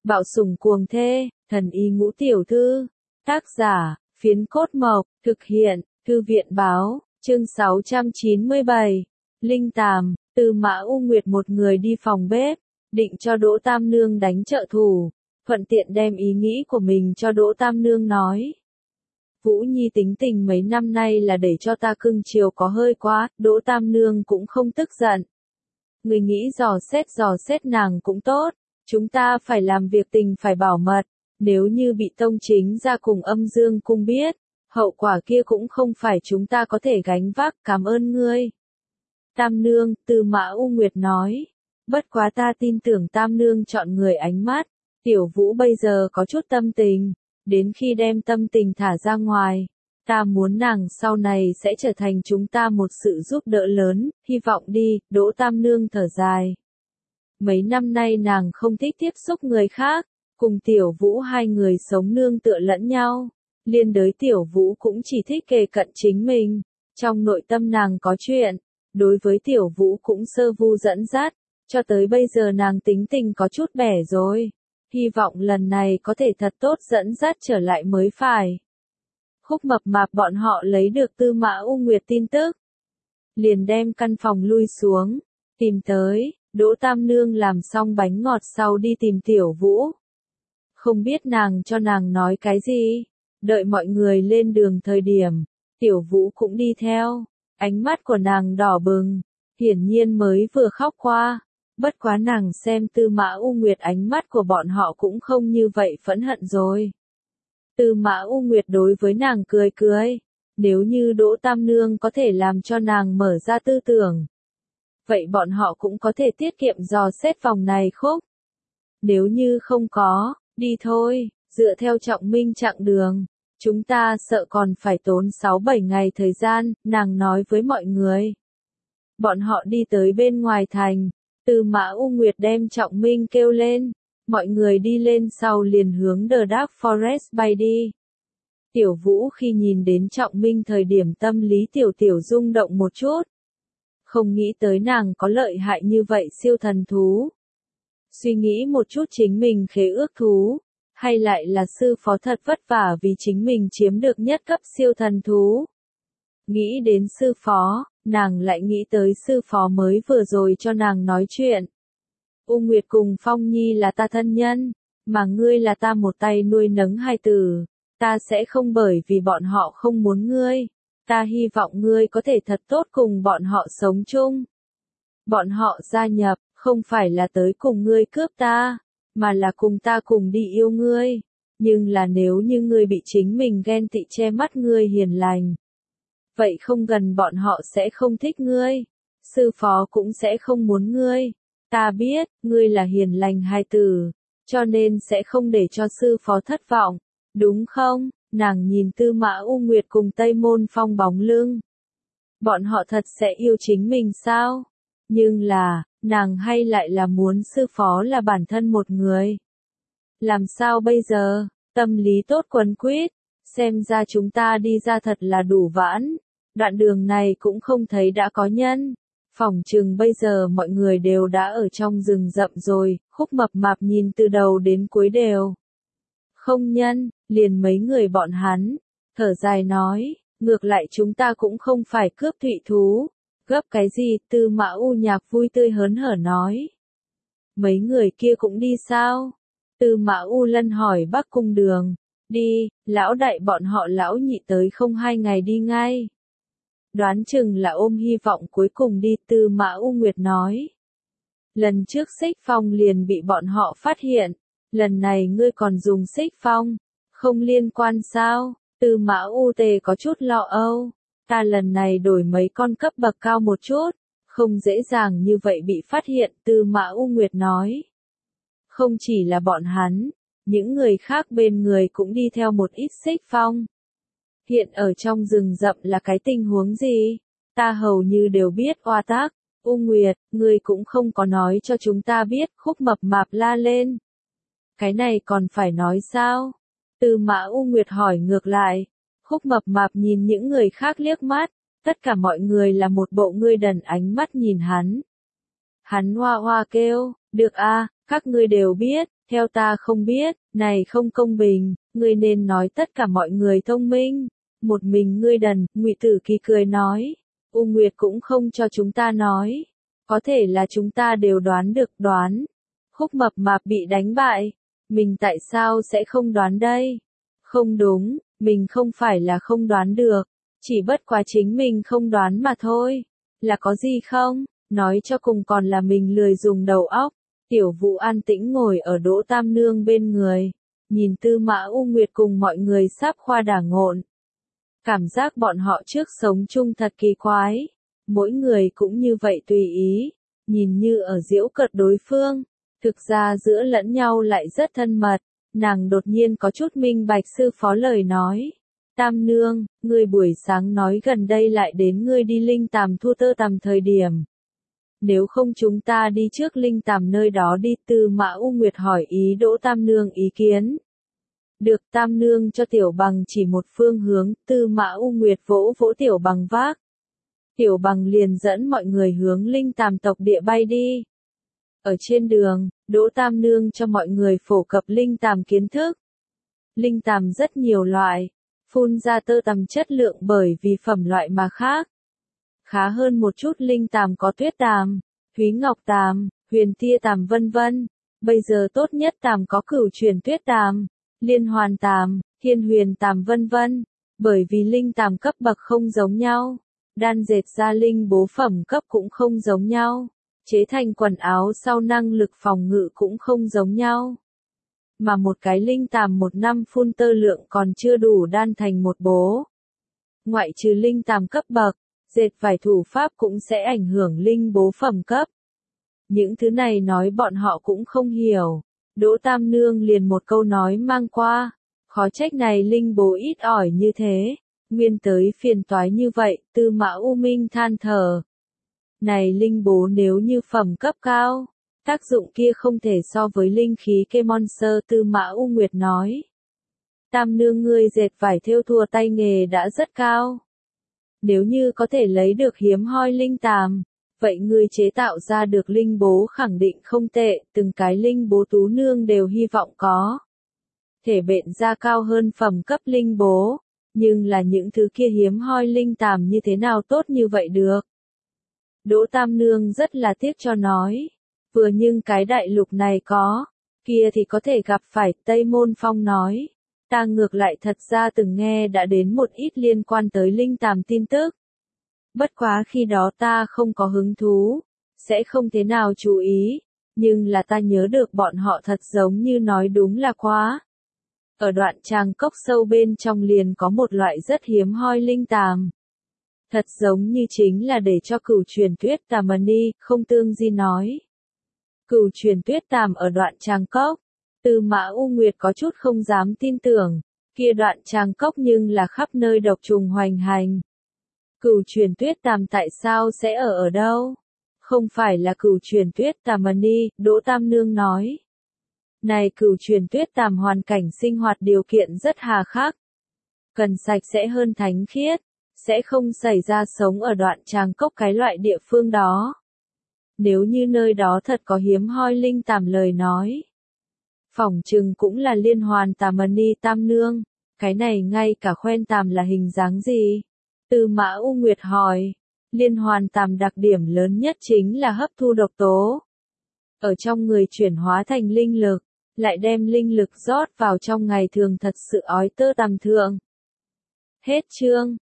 Bạo sủng cuồng thê, thần y ngũ tiểu thư. Tác giả, Phiến Cốt Mộc, thực hiện, Thư viện báo, chương 697. Linh Tàm, Tư Mã U Nguyệt một người đi phòng bếp, định cho Đỗ Tam Nương đánh trợ thủ, thuận tiện đem ý nghĩ của mình cho Đỗ Tam Nương nói. Vũ Nhi tính tình mấy năm nay là để cho ta cưng chiều có hơi quá, Đỗ Tam Nương cũng không tức giận. Người nghĩ dò xét nàng cũng tốt, chúng ta phải làm việc tình phải bảo mật, nếu như bị Tông Chính ra cùng Âm Dương cung biết, hậu quả kia cũng không phải chúng ta có thể gánh vác, cảm ơn ngươi. Tam Nương, Tư Mã U Nguyệt nói, bất quá ta tin tưởng Tam Nương chọn người ánh mắt, Tiểu Vũ bây giờ có chút tâm tình, đến khi đem tâm tình thả ra ngoài, ta muốn nàng sau này sẽ trở thành chúng ta một sự giúp đỡ lớn, hy vọng đi, Đỗ Tam Nương thở dài. Mấy năm nay nàng không thích tiếp xúc người khác, cùng Tiểu Vũ hai người sống nương tựa lẫn nhau, liên đới Tiểu Vũ cũng chỉ thích kề cận chính mình, trong nội tâm nàng có chuyện, đối với Tiểu Vũ cũng sơ vu dẫn dắt, cho tới bây giờ nàng tính tình có chút bẻ rồi, hy vọng lần này có thể thật tốt dẫn dắt trở lại mới phải. Khúc Mập Mạp bọn họ lấy được Tư Mã U Nguyệt tin tức, liền đem căn phòng lui xuống, tìm tới, Đỗ Tam Nương làm xong bánh ngọt sau đi tìm Tiểu Vũ. Không biết nàng cho nàng nói cái gì, đợi mọi người lên đường thời điểm, Tiểu Vũ cũng đi theo, ánh mắt của nàng đỏ bừng, hiển nhiên mới vừa khóc qua, bất quá nàng xem Tư Mã U Nguyệt ánh mắt của bọn họ cũng không như vậy phẫn hận rồi. Tư Mã U Nguyệt đối với nàng cười cười, nếu như Đỗ Tam Nương có thể làm cho nàng mở ra tư tưởng, vậy bọn họ cũng có thể tiết kiệm dò xét vòng này khúc. Nếu như không có, đi thôi, dựa theo Trọng Minh chặng đường, chúng ta sợ còn phải tốn 6-7 ngày thời gian, nàng nói với mọi người. Bọn họ đi tới bên ngoài thành, Tư Mã U Nguyệt đem Trọng Minh kêu lên, mọi người đi lên sau liền hướng The Dark Forest bay đi. Tiểu Vũ khi nhìn đến Trọng Minh thời điểm tâm lý tiểu rung động một chút. Không nghĩ tới nàng có lợi hại như vậy siêu thần thú. Suy nghĩ một chút chính mình khế ước thú, hay lại là sư phó thật vất vả vì chính mình chiếm được nhất cấp siêu thần thú. Nghĩ đến sư phó, nàng lại nghĩ tới sư phó mới vừa rồi cho nàng nói chuyện. U Nguyệt cùng Phong Nhi là ta thân nhân, mà ngươi là ta một tay nuôi nấng hai tử, ta sẽ không bởi vì bọn họ không muốn ngươi, ta hy vọng ngươi có thể thật tốt cùng bọn họ sống chung. Bọn họ gia nhập, không phải là tới cùng ngươi cướp ta, mà là cùng ta cùng đi yêu ngươi, nhưng là nếu như ngươi bị chính mình ghen tị che mắt ngươi hiền lành, vậy không gần bọn họ sẽ không thích ngươi, sư phó cũng sẽ không muốn ngươi. Ta biết, ngươi là hiền lành hài tử, cho nên sẽ không để cho sư phó thất vọng, đúng không? Nàng nhìn Tư Mã U Nguyệt cùng Tây Môn Phong bóng lưng. Bọn họ thật sẽ yêu chính mình sao? Nhưng là, nàng hay lại là muốn sư phó là bản thân một người. Làm sao bây giờ? Tâm lý tốt quấn quýt, xem ra chúng ta đi ra thật là đủ vãn. Đoạn đường này cũng không thấy đã có nhân. Phỏng chừng bây giờ mọi người đều đã ở trong rừng rậm rồi, Khúc Mập Mạp nhìn từ đầu đến cuối đều. Không nhân, liền mấy người bọn hắn, thở dài nói, ngược lại chúng ta cũng không phải cướp thụy thú. Gấp cái gì, Tư Mã U Nhạc vui tươi hớn hở nói. Mấy người kia cũng đi sao? Tư Mã U Lân hỏi Bắc Cung Đường. Đi, lão đại bọn họ lão nhị tới không 2 ngày đi ngay. Đoán chừng là ôm hy vọng cuối cùng đi, Tư Mã U Nguyệt nói. Lần trước Xích Phong liền bị bọn họ phát hiện, lần này ngươi còn dùng Xích Phong, không liên quan sao? Tư Mã U Tề có chút lo âu, ta lần này đổi mấy con cấp bậc cao một chút, không dễ dàng như vậy bị phát hiện, Tư Mã U Nguyệt nói. Không chỉ là bọn hắn, những người khác bên người cũng đi theo một ít Xích Phong. Hiện ở trong rừng rậm là cái tình huống gì? Ta hầu như đều biết. Oa tác, U Nguyệt, ngươi cũng không có nói cho chúng ta biết, Khúc Mập Mạp la lên. Cái này còn phải nói sao? Tư Mã U Nguyệt hỏi ngược lại. Khúc Mập Mạp nhìn những người khác liếc mắt, tất cả mọi người là một bộ ngươi đần ánh mắt nhìn hắn. Hắn hoa hoa kêu, được a, các ngươi đều biết, Theo ta không biết, này không công bình, ngươi nên nói tất cả mọi người thông minh. Một mình ngươi đần, Ngụy Tử Kỳ cười nói. U Nguyệt cũng không cho chúng ta nói. Có thể là chúng ta đều đoán được, đoán. Khúc Mập Mạp bị đánh bại. Mình tại sao sẽ không đoán đây? Không đúng, mình không phải là không đoán được. Chỉ bất quá chính mình không đoán mà thôi. Là có gì không? Nói cho cùng còn là mình lười dùng đầu óc. Tiểu Vũ an tĩnh ngồi ở Đỗ Tam Nương bên người. Nhìn Tư Mã U Nguyệt cùng mọi người sáp khoa đả ngộn. Cảm giác bọn họ trước sống chung thật kỳ quái. Mỗi người cũng như vậy tùy ý. Nhìn như ở giễu cợt đối phương. Thực ra giữa lẫn nhau lại rất thân mật. Nàng đột nhiên có chút minh bạch sư phó lời nói. Tam Nương, ngươi buổi sáng nói gần đây lại đến ngươi đi Linh Tàm thu tơ tằm thời điểm. Nếu không chúng ta đi trước Linh Tàm nơi đó đi. Tư Mã U Nguyệt hỏi ý Đỗ Tam Nương ý kiến. Được. Tam Nương cho Tiểu Bằng chỉ một phương hướng. Tư Mã U Nguyệt vỗ vỗ Tiểu Bằng vác. Tiểu Bằng liền dẫn mọi người hướng Linh Tàm tộc địa bay đi. Ở trên đường, Đỗ Tam Nương cho mọi người phổ cập Linh Tàm kiến thức. Linh Tàm rất nhiều loại. Phun ra tơ tằm chất lượng bởi vì phẩm loại mà khác. Khá hơn một chút Linh Tàm có Tuyết Tàm, Thúy Ngọc Tàm, Huyền Tia Tàm vân vân. Bây giờ tốt nhất Tàm có Cửu Truyền Tuyết Tàm, Liên Hoàn Tàm, Thiên Huyền Tàm vân vân. Bởi vì Linh Tàm cấp bậc không giống nhau, đan dệt ra linh bố phẩm cấp cũng không giống nhau, chế thành quần áo sau năng lực phòng ngự cũng không giống nhau. Mà một cái Linh Tàm một năm phun tơ lượng còn chưa đủ đan thành một bố. Ngoại trừ Linh Tàm cấp bậc, dệt vải thủ pháp cũng sẽ ảnh hưởng linh bố phẩm cấp. Những thứ này nói bọn họ cũng không hiểu. Đỗ Tam Nương liền một câu nói mang qua. Khó trách này linh bố ít ỏi như thế. Nguyên tới phiền toái như vậy. Tư Mã U Minh than thở. Này linh bố nếu như phẩm cấp cao, tác dụng kia không thể so với linh khí kê monster. Tư Mã U Nguyệt nói. Tam Nương ngươi dệt vải thêu thùa tay nghề đã rất cao. Nếu như có thể lấy được hiếm hoi linh tàm, vậy ngươi chế tạo ra được linh bố khẳng định không tệ. Từng cái linh bố tú nương đều hy vọng có thể bện ra cao hơn phẩm cấp linh bố. Nhưng là những thứ kia hiếm hoi linh tàm như thế nào tốt như vậy được? Đỗ Tam Nương rất là tiếc cho nói. Vừa nhưng cái đại lục này có, kia thì có thể gặp phải. Tây Môn Phong nói. Ta ngược lại thật ra từng nghe đã đến một ít liên quan tới linh tàm tin tức. Bất quá khi đó ta không có hứng thú, sẽ không thế nào chú ý, nhưng là ta nhớ được bọn họ thật giống như nói đúng là quá. Ở đoạn tràng cốc sâu bên trong liền có một loại rất hiếm hoi linh tàm. Thật giống như chính là để cho Cửu Truyền Tuyết Tàm đi, không Tương Di nói. Cửu Truyền Tuyết Tàm ở đoạn tràng cốc. Tư Mã U Nguyệt có chút không dám tin tưởng, kia đoạn tràng cốc nhưng là khắp nơi độc trùng hoành hành. Cửu Truyền Tuyết Tàm tại sao sẽ ở đâu? Không phải là Cửu Truyền Tuyết Tàm đi, Đỗ Tam Nương nói. Này Cửu Truyền Tuyết Tàm hoàn cảnh sinh hoạt điều kiện rất hà khắc. Cần sạch sẽ hơn thánh khiết, sẽ không xảy ra sống ở đoạn tràng cốc cái loại địa phương đó. Nếu như nơi đó thật có hiếm hoi linh tàm lời nói. Phỏng chừng cũng là Liên Hoàn Tàm đi. Tam Nương, cái này ngay cả khoen tàm là hình dáng gì? Tư Mã U Nguyệt hỏi. Liên Hoàn Tàm đặc điểm lớn nhất chính là hấp thu độc tố. Ở trong người chuyển hóa thành linh lực, lại đem linh lực rót vào trong ngày thường thật sự ói tơ tàm thượng. Hết chương.